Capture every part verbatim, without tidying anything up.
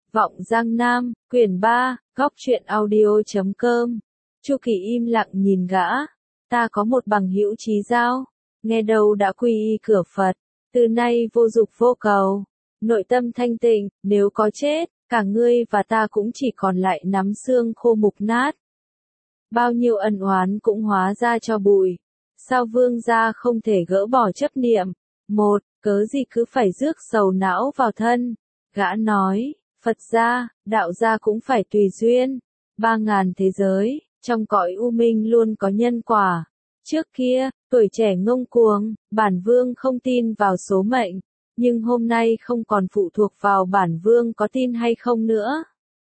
Vọng Giang Nam, quyển ba, góc truyện audio chấm com. Chu Kỳ im lặng nhìn gã. Ta có một bằng hữu chí giao, nghe đâu đã quy y cửa Phật, từ nay vô dục vô cầu, nội tâm thanh tịnh, nếu có chết, cả ngươi và ta cũng chỉ còn lại nắm xương khô mục nát. Bao nhiêu ân oán cũng hóa ra cho bụi. Sao vương gia không thể gỡ bỏ chấp niệm? Một, cớ gì cứ phải rước sầu não vào thân? Gã nói, Phật gia, đạo gia cũng phải tùy duyên. Ba ngàn thế giới, trong cõi u minh luôn có nhân quả. Trước kia, tuổi trẻ ngông cuồng, bản vương không tin vào số mệnh. Nhưng hôm nay không còn phụ thuộc vào bản vương có tin hay không nữa.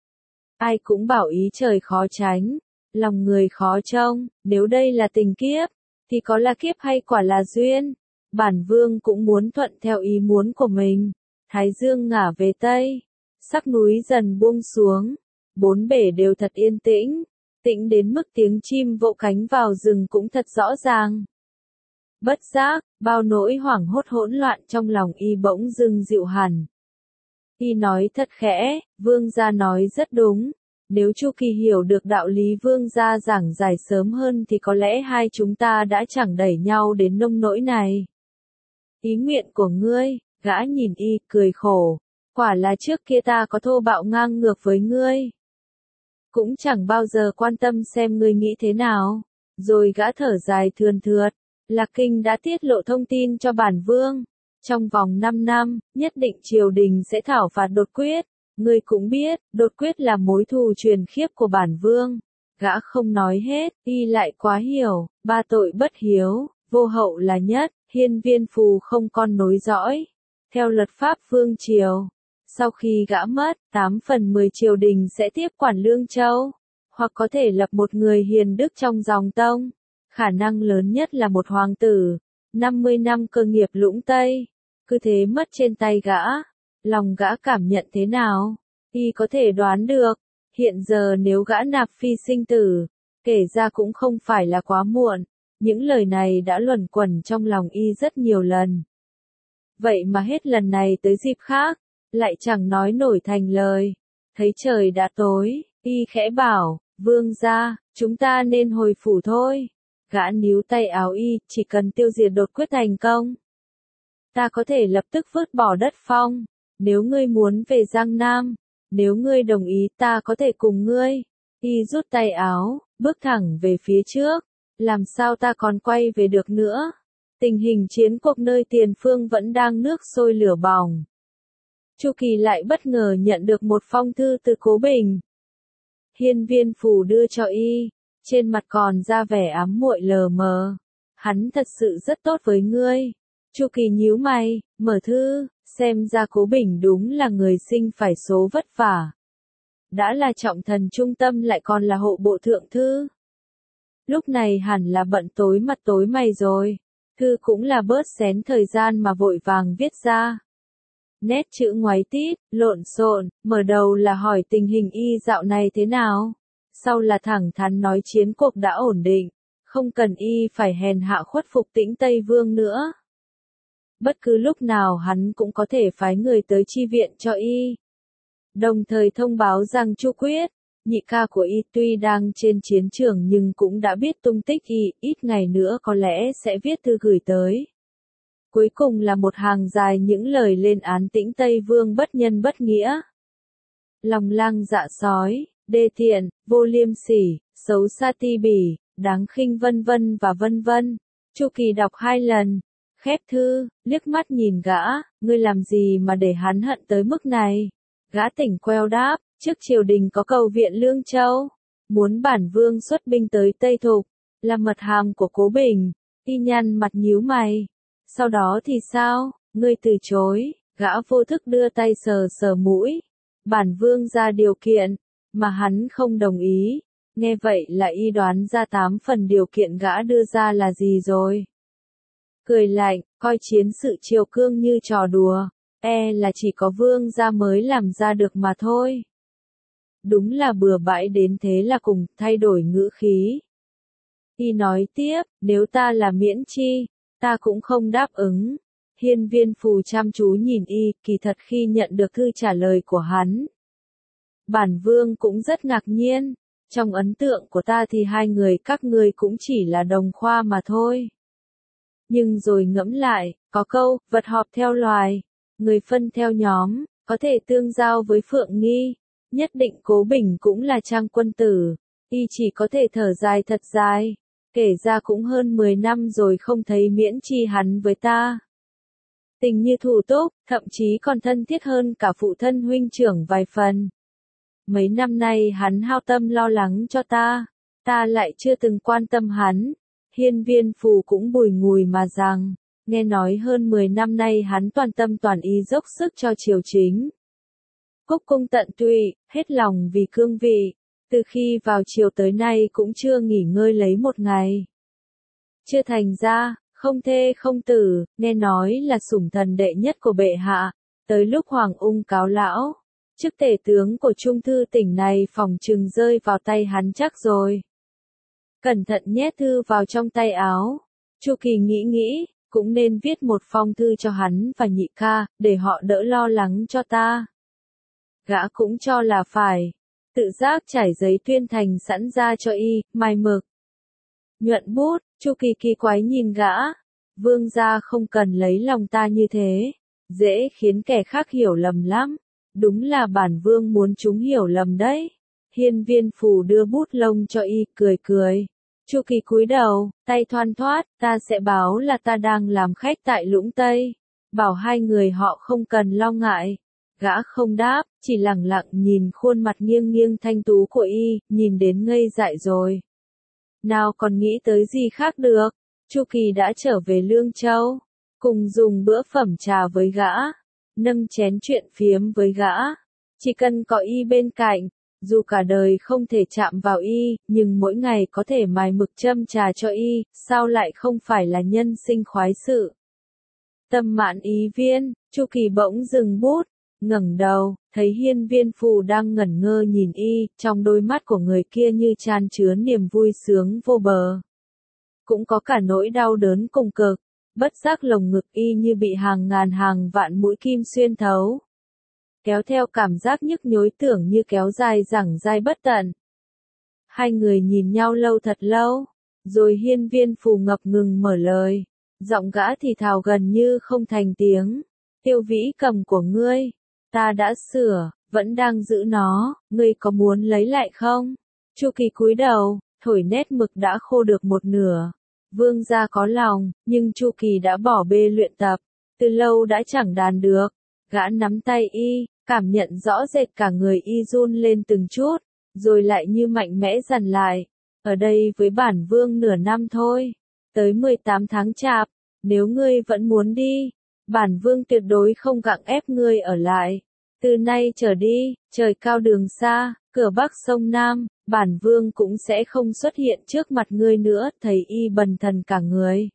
Ai cũng bảo ý trời khó tránh, lòng người khó trông, nếu đây là tình kiếp, thì có là kiếp hay quả là duyên. Bản vương cũng muốn thuận theo ý muốn của mình. Thái dương ngả về Tây, sắc núi dần buông xuống, bốn bể đều thật yên tĩnh, tĩnh đến mức tiếng chim vỗ cánh vào rừng cũng thật rõ ràng. Bất giác, bao nỗi hoảng hốt hỗn loạn trong lòng y bỗng dưng dịu hẳn. Y nói thật khẽ, vương gia nói rất đúng. Nếu Chu Kỳ hiểu được đạo lý vương gia giảng giải sớm hơn thì có lẽ hai chúng ta đã chẳng đẩy nhau đến nông nỗi này. Ý nguyện của ngươi, gã nhìn y, cười khổ. Quả là trước kia ta có thô bạo ngang ngược với ngươi. Cũng chẳng bao giờ quan tâm xem ngươi nghĩ thế nào. Rồi gã thở dài thườn thượt. Lạc Kinh đã tiết lộ thông tin cho bản vương. Trong vòng năm năm, nhất định triều đình sẽ thảo phạt đột quyết. Ngươi cũng biết, đột quyết là mối thù truyền khiếp của bản vương. Gã không nói hết, y lại quá hiểu, ba tội bất hiếu, vô hậu là nhất, hiên viên phù không con nối dõi. Theo luật pháp vương triều, sau khi gã mất, tám phần mười triều đình sẽ tiếp quản Lương Châu, hoặc có thể lập một người hiền đức trong dòng tông. Khả năng lớn nhất là một hoàng tử, năm mươi năm cơ nghiệp Lũng Tây, cứ thế mất trên tay gã. Lòng gã cảm nhận thế nào? Y có thể đoán được, hiện giờ nếu gã nạp phi sinh tử, kể ra cũng không phải là quá muộn. Những lời này đã luẩn quẩn trong lòng y rất nhiều lần. Vậy mà hết lần này tới dịp khác, lại chẳng nói nổi thành lời. Thấy trời đã tối, y khẽ bảo, vương gia, chúng ta nên hồi phủ thôi. Gã níu tay áo y, chỉ cần tiêu diệt đột quyết thành công. Ta có thể lập tức vứt bỏ đất phong. Nếu ngươi muốn về Giang Nam, nếu ngươi đồng ý ta có thể cùng ngươi. Y rút tay áo, bước thẳng về phía trước. Làm sao ta còn quay về được nữa? Tình hình chiến cuộc nơi tiền phương vẫn đang nước sôi lửa bỏng. Chu Kỳ lại bất ngờ nhận được một phong thư từ Cố Bình. Hiên viên phù đưa cho y, trên mặt còn ra vẻ ám muội lờ mờ. Hắn thật sự rất tốt với ngươi. Chu Kỳ nhíu mày, mở thư, xem ra Cố Bình đúng là người sinh phải số vất vả. Đã là trọng thần trung tâm lại còn là hộ bộ thượng thư. Lúc này hẳn là bận tối mặt tối mày rồi. Thư cũng là bớt xén thời gian mà vội vàng viết ra. Nét chữ ngoáy tít, lộn xộn, mở đầu là hỏi tình hình y dạo này thế nào. Sau là thẳng thắn nói chiến cuộc đã ổn định, không cần y phải hèn hạ khuất phục Tĩnh Tây Vương nữa. Bất cứ lúc nào hắn cũng có thể phái người tới chi viện cho y. Đồng thời thông báo rằng Chu Quyết, nhị ca của y tuy đang trên chiến trường nhưng cũng đã biết tung tích y, ít ngày nữa có lẽ sẽ viết thư gửi tới. Cuối cùng là một hàng dài những lời lên án Tĩnh Tây Vương bất nhân bất nghĩa. Lòng lang dạ sói, đê tiện, vô liêm sỉ, xấu xa ti bỉ, đáng khinh vân vân và vân vân. Chu Kỳ đọc hai lần, khép thư, liếc mắt nhìn gã, ngươi làm gì mà để hắn hận tới mức này? Gã tỉnh queo đáp, trước triều đình có cầu viện Lương Châu, muốn bản vương xuất binh tới Tây Thục, là mật hàm của Cố Bình. Y nhăn mặt nhíu mày. Sau đó thì sao? Ngươi từ chối. Gã vô thức đưa tay sờ sờ mũi. Bản vương ra điều kiện, mà hắn không đồng ý. Nghe vậy là y đoán ra tám phần điều kiện gã đưa ra là gì rồi. Cười lạnh, coi chiến sự triều cương như trò đùa. E là chỉ có vương gia mới làm ra được mà thôi. Đúng là bừa bãi đến thế là cùng, thay đổi ngữ khí. Y nói tiếp, nếu ta là miễn chi, ta cũng không đáp ứng. Hiên viên phù chăm chú nhìn y, kỳ thật khi nhận được thư trả lời của hắn. Bản vương cũng rất ngạc nhiên. Trong ấn tượng của ta thì hai người các ngươi cũng chỉ là đồng khoa mà thôi. Nhưng rồi ngẫm lại, có câu, vật họp theo loài, người phân theo nhóm, có thể tương giao với Phượng Nghi. Nhất định Cố Bình cũng là trang quân tử, y chỉ có thể thở dài thật dài. Kể ra cũng hơn mười năm rồi không thấy miễn chi hắn với ta. Tình như thủ túc, thậm chí còn thân thiết hơn cả phụ thân huynh trưởng vài phần. Mấy năm nay hắn hao tâm lo lắng cho ta, ta lại chưa từng quan tâm hắn. Hiên Viên Phù cũng bùi ngùi mà rằng, nghe nói hơn mười năm nay hắn toàn tâm toàn ý dốc sức cho triều chính. Cúc cung tận tụy, hết lòng vì cương vị, từ khi vào triều tới nay cũng chưa nghỉ ngơi lấy một ngày. Chưa thành ra, không thê không tử, nghe nói là sủng thần đệ nhất của bệ hạ, tới lúc Hoàng ung cáo lão, chức tể tướng của Trung thư tỉnh này phòng chừng rơi vào tay hắn chắc rồi. Cẩn thận nhét thư vào trong tay áo, Chu Kỳ nghĩ nghĩ, cũng nên viết một phong thư cho hắn và nhị ca, để họ đỡ lo lắng cho ta. Gã cũng cho là phải, tự giác trải giấy tuyên thành sẵn ra cho y, mài mực. Nhuận bút, Chu Kỳ kỳ quái nhìn gã, vương gia không cần lấy lòng ta như thế, dễ khiến kẻ khác hiểu lầm lắm, đúng là bản vương muốn chúng hiểu lầm đấy. Hiên Viên Phù đưa bút lông cho y, cười cười. Chu Kỳ cúi đầu, tay thoăn thoắt, ta sẽ báo là ta đang làm khách tại Lũng Tây, bảo hai người họ không cần lo ngại. Gã không đáp, chỉ lặng lặng nhìn khuôn mặt nghiêng nghiêng thanh tú của y, nhìn đến ngây dại rồi. Nào còn nghĩ tới gì khác được, Chu Kỳ đã trở về Lương Châu, cùng dùng bữa phẩm trà với gã, nâng chén chuyện phiếm với gã. Chỉ cần có y bên cạnh, dù cả đời không thể chạm vào y, nhưng mỗi ngày có thể mài mực châm trà cho y, sao lại không phải là nhân sinh khoái sự. Tâm mạn ý viên, Chu Kỳ bỗng dừng bút, ngẩng đầu, thấy Hiên Viên Phù đang ngẩn ngơ nhìn y, trong đôi mắt của người kia như chan chứa niềm vui sướng vô bờ. Cũng có cả nỗi đau đớn cùng cực, bất giác lồng ngực y như bị hàng ngàn hàng vạn mũi kim xuyên thấu. Kéo theo cảm giác nhức nhối tưởng như kéo dài dẳng dai bất tận. Hai người nhìn nhau lâu thật lâu, rồi Hiên Viên Phù ngập ngừng mở lời, giọng gã thì thào gần như không thành tiếng. Tiêu vĩ cầm của ngươi, ta đã sửa, vẫn đang giữ nó, ngươi có muốn lấy lại không? Chu Kỳ cúi đầu, thổi nét mực đã khô được một nửa. Vương gia có lòng, nhưng Chu Kỳ đã bỏ bê luyện tập, từ lâu đã chẳng đàn được. Gã nắm tay y, cảm nhận rõ rệt cả người y run lên từng chút, rồi lại như mạnh mẽ dằn lại. Ở đây với bản vương nửa năm thôi, tới mười tám tháng chạp, nếu ngươi vẫn muốn đi, bản vương tuyệt đối không gặng ép ngươi ở lại. Từ nay trở đi, trời cao đường xa, cửa bắc sông Nam, bản vương cũng sẽ không xuất hiện trước mặt ngươi nữa. Thấy y bần thần cả người,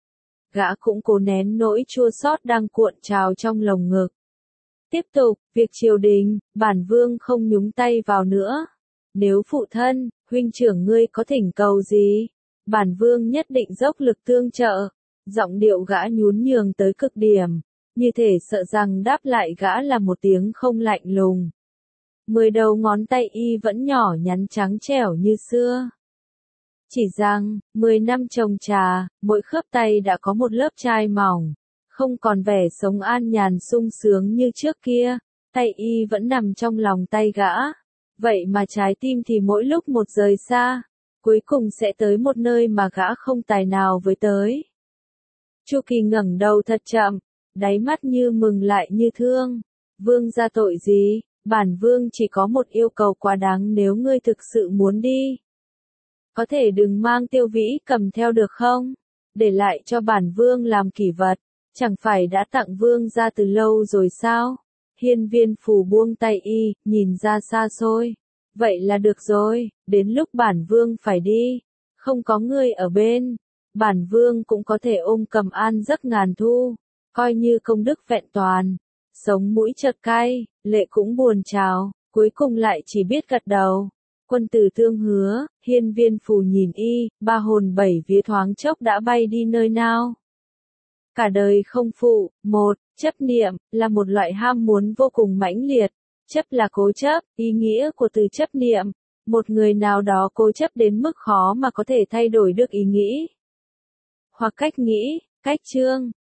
gã cũng cố nén nỗi chua xót đang cuộn trào trong lồng ngực. Tiếp tục, việc triều đình, bản vương không nhúng tay vào nữa. Nếu phụ thân, huynh trưởng ngươi có thỉnh cầu gì, bản vương nhất định dốc lực tương trợ. Giọng điệu gã nhún nhường tới cực điểm, như thể sợ rằng đáp lại gã là một tiếng không lạnh lùng. Mười đầu ngón tay y vẫn nhỏ nhắn trắng trẻo như xưa. Chỉ rằng, mười năm trồng trà, mỗi khớp tay đã có một lớp chai mỏng, không còn vẻ sống an nhàn sung sướng như trước kia. Tay y vẫn nằm trong lòng tay gã, vậy mà trái tim thì mỗi lúc một rời xa, cuối cùng sẽ tới một nơi mà gã không tài nào với tới. Chu Kỳ ngẩng đầu thật chậm, đáy mắt như mừng lại như thương. Vương ra tội gì, bản vương chỉ có một yêu cầu quá đáng nếu ngươi thực sự muốn đi. Có thể đừng mang Tiêu Vĩ cầm theo được không? Để lại cho bản vương làm kỷ vật, chẳng phải đã tặng vương ra từ lâu rồi sao? Hiên Viên Phù buông tay y, nhìn ra xa xôi. Vậy là được rồi, đến lúc bản vương phải đi, không có ngươi ở bên, bản vương cũng có thể ôm cầm an giấc ngàn thu, coi như công đức vẹn toàn. Sống mũi chợt cay, lệ cũng buồn trào, cuối cùng lại chỉ biết gật đầu. Quân tử tương hứa, Hiên Viên Phù nhìn y, ba hồn bảy vía thoáng chốc đã bay đi nơi nào. Cả đời không phụ, một, chấp niệm, là một loại ham muốn vô cùng mãnh liệt, Chấp là cố chấp, ý nghĩa của từ chấp niệm. Một người nào đó cố chấp đến mức khó mà có thể thay đổi được ý nghĩ hoặc cách nghĩ, cách chương.